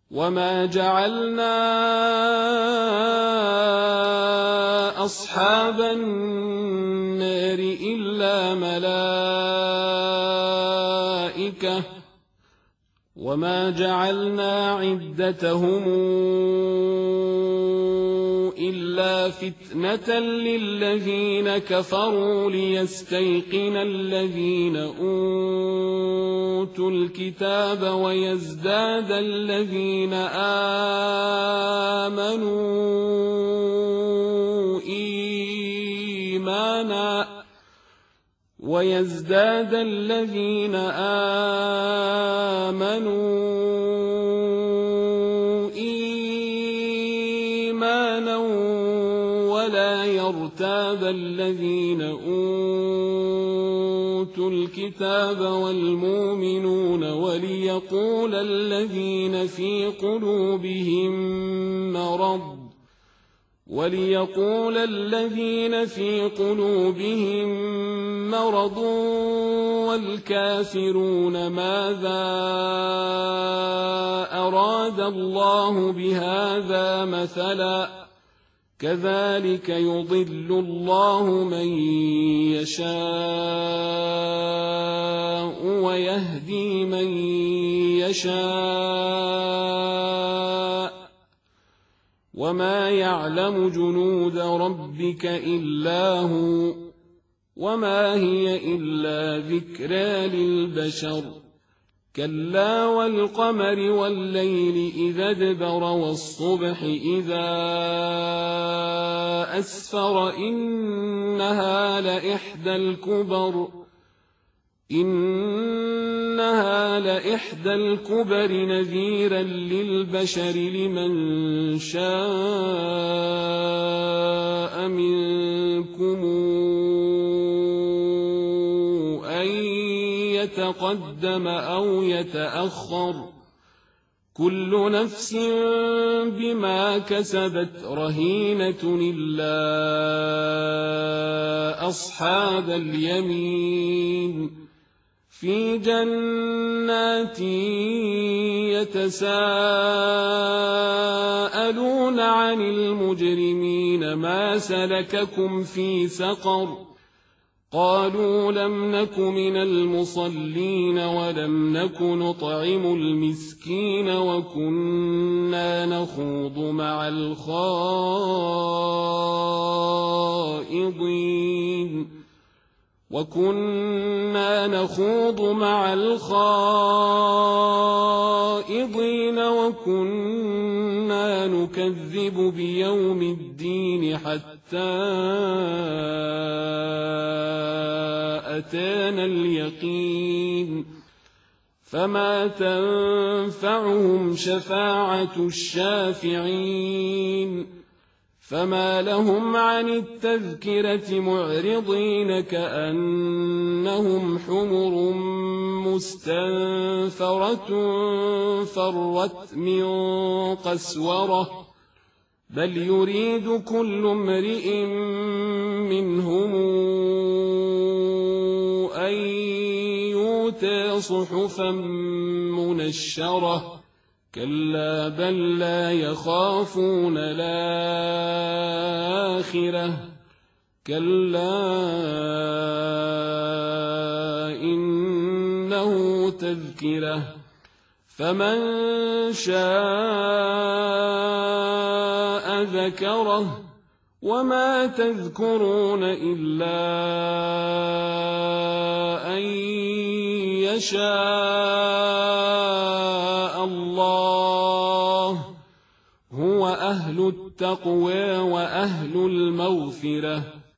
وما جعلنا أصحاب النار إلا ملائكة وما جعلنا عدتهم إلا فتنة للذين كفروا ليستيقن الذين أوتوا الكتاب ويزداد الذين آمنوا إيمانا ولا يرتاب الذين أوتوا الكتاب والمؤمنون وليقول الذين في قلوبهم مرض والكافرون ماذا أراد الله بهذا مثلا كذلك يضل الله من يشاء ويهدي من يشاء وما يعلم جنود ربك إلا هو وما هي إلا ذكرى للبشر كلا والقمر والليل إذا ادبر والصبح إذا أسفر إنها لإحدى الكبر نذيرا للبشر لمن شاء منكم أن يتقدم أو يتأخر كل نفس بما كسبت رهينة إلا أصحاب اليمين في جنات يتساءلون عن المجرمين ما سلككم في سقر قالوا لم نك من المصلين ولم نك نطعم المسكين وكنا نخوض مع الخائضين وكنا نكذب بيوم الدين حتى أتانا اليقين فما تنفعهم شفاعة الشافعين فما لهم عن التذكرة معرضين كأنهم حمر مستنفرة فرت من قسورة بل يريد كل امرئ منهم أن يؤتى صحفا منشرة كلا بل لا يخافون الآخرة كلا إنه تذكرة فمن شاء ذكره وما تذكرون إلا أن يشاء الله هو أهل التقوى وأهل المغفرة